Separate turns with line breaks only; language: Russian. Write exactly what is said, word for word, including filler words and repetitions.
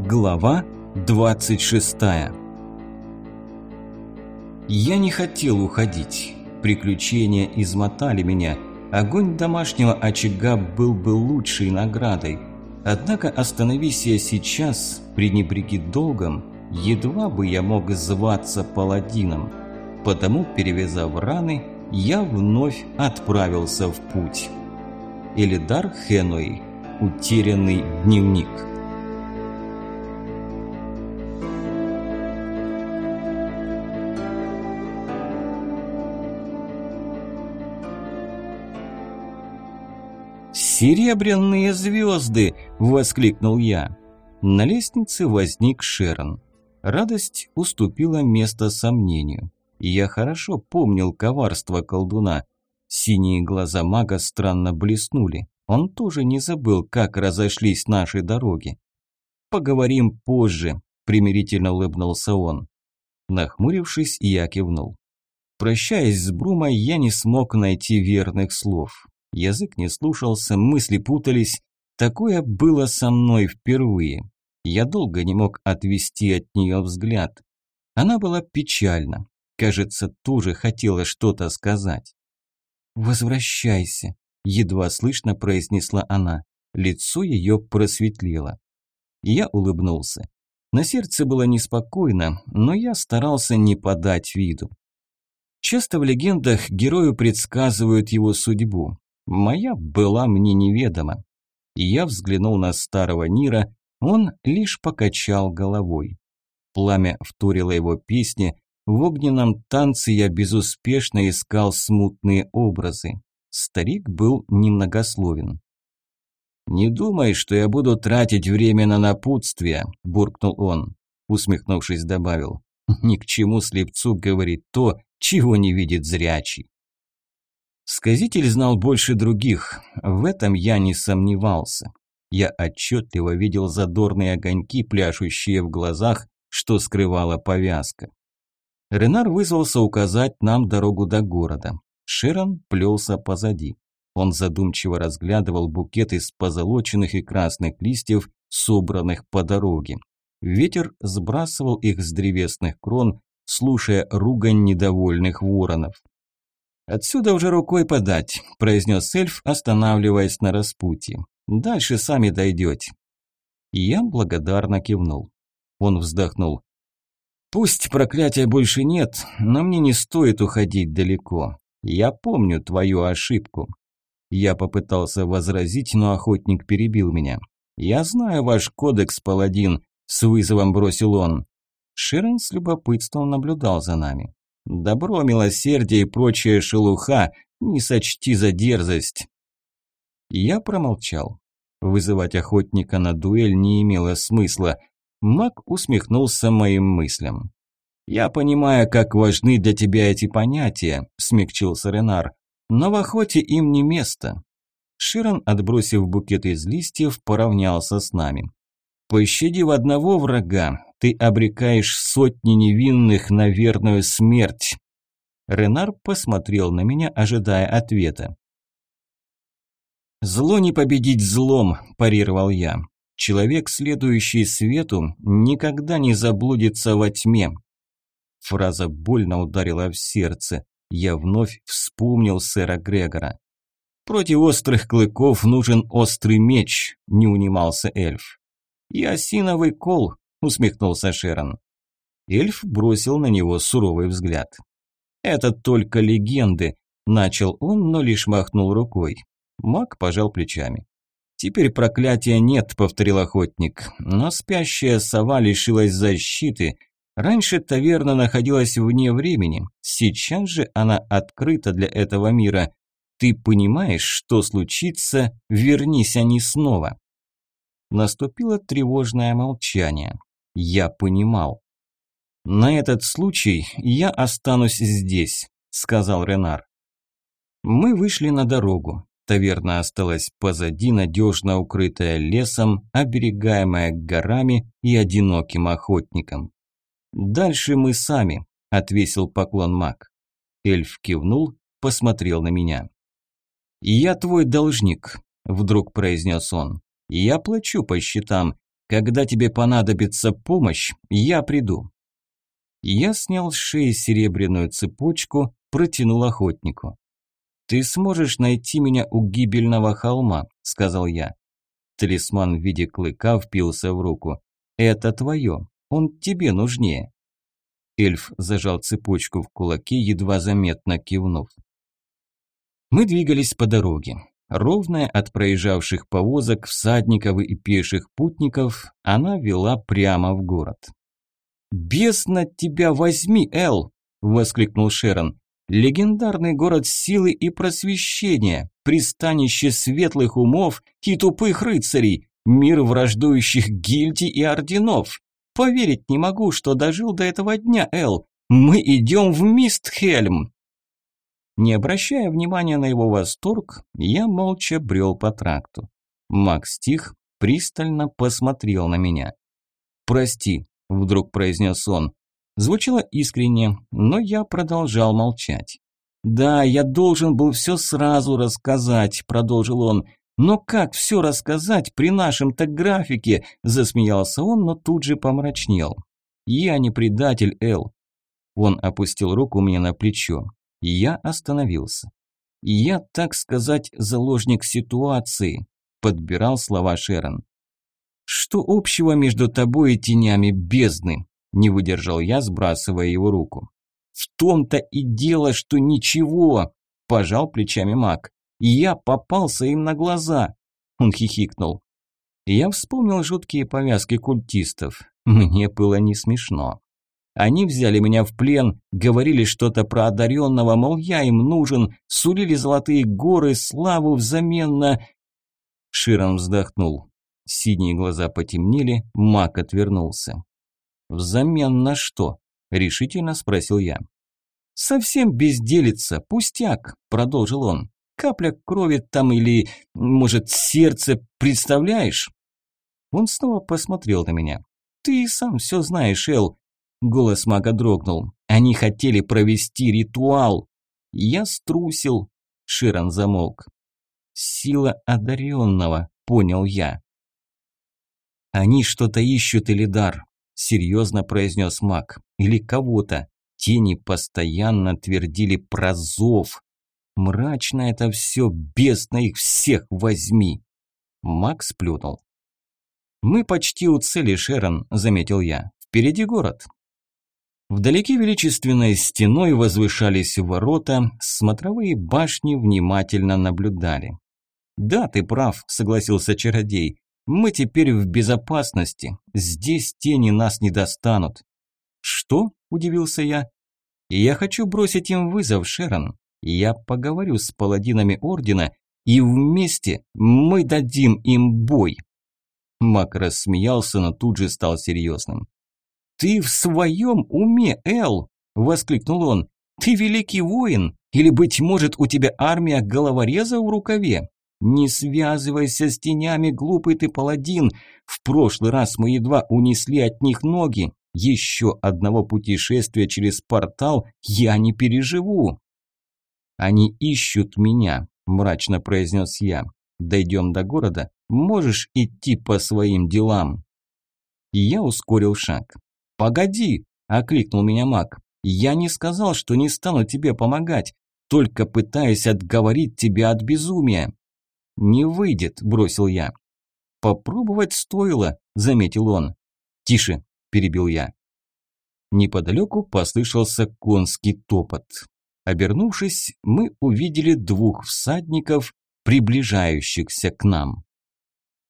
Глава двадцать шестая. Я не хотел уходить. Приключения измотали меня. Огонь домашнего очага был бы лучшей наградой. Однако остановись я сейчас, пренебреги долгом, едва бы я мог зваться паладином. Потому, перевязав раны, я вновь отправился в путь. Элидар Хенуэй. Утерянный дневник. «Серебряные звезды!» – воскликнул я. На лестнице возник Шерон. Радость уступила место сомнению. Я хорошо помнил коварство колдуна. Синие глаза мага странно блеснули. Он тоже не забыл, как разошлись наши дороги. «Поговорим позже», – примирительно улыбнулся он. Нахмурившись, я кивнул. Прощаясь с Брумой, я не смог найти верных слов. Язык не слушался, мысли путались. Такое было со мной впервые. Я долго не мог отвести от нее взгляд. Она была печальна. Кажется, тоже хотела что-то сказать. «Возвращайся», – едва слышно произнесла она. Лицо ее просветлело. Я улыбнулся. На сердце было неспокойно, но я старался не подать виду. Часто в легендах герою предсказывают его судьбу. Моя была мне неведома. И я взглянул на старого Нира, он лишь покачал головой. Пламя вторило его песне, в огненном танце я безуспешно искал смутные образы. Старик был немногословен. «Не думай, что я буду тратить время на напутствие», – буркнул он. Усмехнувшись, добавил: «Ни к чему слепцу говорит то, чего не видит зрячий». Сказитель знал больше других, в этом я не сомневался. Я отчетливо видел задорные огоньки, пляшущие в глазах, что скрывала повязка. Ренар вызвался указать нам дорогу до города. Шерон плелся позади. Он задумчиво разглядывал букет из позолоченных и красных листьев, собранных по дороге. Ветер сбрасывал их с древесных крон, слушая ругань недовольных воронов. «Отсюда уже рукой подать», – произнес эльф, останавливаясь на распутье. «Дальше сами дойдете». Я благодарно кивнул. Он вздохнул. «Пусть проклятия больше нет, но мне не стоит уходить далеко. Я помню твою ошибку». Я попытался возразить, но охотник перебил меня. «Я знаю ваш кодекс, паладин», – с вызовом бросил он. Шерон с любопытством наблюдал за нами. «Добро, милосердие и прочая шелуха, не сочти за дерзость». Я промолчал. Вызывать охотника на дуэль не имело смысла. Маг усмехнулся моим мыслям. «Я понимаю, как важны для тебя эти понятия», – смягчился Ренар, – «но в охоте им не место». Широн, отбросив букет из листьев, поравнялся с нами. «Пощадив одного врага, ты обрекаешь сотни невинных на верную смерть». Ренар посмотрел на меня, ожидая ответа. «Зло не победить злом», – парировал я. «Человек, следующий свету, никогда не заблудится во тьме». Фраза больно ударила в сердце. Я вновь вспомнил сэра Грегора. «Против острых клыков нужен острый меч», – не унимался эльф. «И осиновый кол», – усмехнулся Шерон. Эльф бросил на него суровый взгляд. «Это только легенды», – начал он, но лишь махнул рукой. Маг пожал плечами. «Теперь проклятия нет», – повторил охотник, – «но спящая сова лишилась защиты. Раньше таверна находилась вне времени, сейчас же она открыта для этого мира. Ты понимаешь, что случится, вернись они снова». Наступило тревожное молчание. Я понимал. «На этот случай я останусь здесь», – сказал Ренар. Мы вышли на дорогу. Таверна осталась позади, надежно укрытая лесом, оберегаемая горами и одиноким охотником. «Дальше мы сами», – отвесил поклон маг. Эльф кивнул, посмотрел на меня. «Я твой должник», – вдруг произнес он. «Я плачу по счетам. Когда тебе понадобится помощь, я приду». Я снял с шеи серебряную цепочку, протянул охотнику. «Ты сможешь найти меня у гибельного холма», – сказал я. Талисман в виде клыка впился в руку. «Это твое, он тебе нужнее». Эльф зажал цепочку в кулаке, едва заметно кивнув. Мы двигались по дороге. Ровная от проезжавших повозок, всадников и пеших путников, она вела прямо в город. «Бесно тебя возьми, Эл!» – воскликнул Шерон. «Легендарный город силы и просвещения, пристанище светлых умов и тупых рыцарей, мир враждующих гильдий и орденов. Поверить не могу, что дожил до этого дня, Эл. Мы идем в Мистхельм!» Не обращая внимания на его восторг, я молча брел по тракту. Маг стих пристально посмотрел на меня. «Прости», – вдруг произнес он. Звучало искренне, но я продолжал молчать. «Да, я должен был все сразу рассказать», – продолжил он. «Но как все рассказать при нашем-то графике?» – засмеялся он, но тут же помрачнел. «Я не предатель, Эл». Он опустил руку мне на плечо. Я остановился. «Я, так сказать, заложник ситуации», – подбирал слова Шерон. «Что общего между тобой и тенями бездны?» – не выдержал я, сбрасывая его руку. «В том-то и дело, что ничего», – пожал плечами маг. «Я попался им на глаза», – он хихикнул. Я вспомнил жуткие повязки культистов. Мне было не смешно. Они взяли меня в плен, говорили что-то про одаренного, мол, я им нужен, сулили золотые горы, славу взамен на... Широн вздохнул. Синие глаза потемнели, маг отвернулся. «Взамен на что?» – решительно спросил я. «Совсем безделица, пустяк», – продолжил он. «Капля крови там или, может, сердце, представляешь?» Он снова посмотрел на меня. «Ты и сам все знаешь, Эл». Голос мага дрогнул. «Они хотели провести ритуал». Я струсил. Широн замолк. «Сила одаренного», – понял я. «Они что-то ищут, Элидар», – серьезно произнес маг. «Или кого-то. Тени постоянно твердили про зов. Мрачно это все, бездна их всех возьми». Маг сплюнул. «Мы почти у цели, Шерон», – заметил я. «Впереди город». Вдалеке величественной стеной возвышались ворота, смотровые башни внимательно наблюдали. «Да, ты прав», – согласился чародей. «Мы теперь в безопасности. Здесь тени нас не достанут». «Что?» – удивился я. «Я хочу бросить им вызов, Шерон. Я поговорю с паладинами Ордена, и вместе мы дадим им бой». Маг рассмеялся, но тут же стал серьезным. «Ты в своем уме, Эл?» – воскликнул он. «Ты великий воин? Или, быть может, у тебя армия головорезов в рукаве? Не связывайся с тенями, глупый ты паладин. В прошлый раз мы едва унесли от них ноги. Еще одного путешествия через портал я не переживу». «Они ищут меня», – мрачно произнес я. «Дойдем до города, можешь идти по своим делам». И я ускорил шаг. «Погоди!» – окликнул меня маг. «Я не сказал, что не стану тебе помогать, только пытаюсь отговорить тебя от безумия». «Не выйдет», – бросил я. «Попробовать стоило», – заметил он. «Тише», – перебил я. Неподалеку послышался конский топот. Обернувшись, мы увидели двух всадников, приближающихся к нам.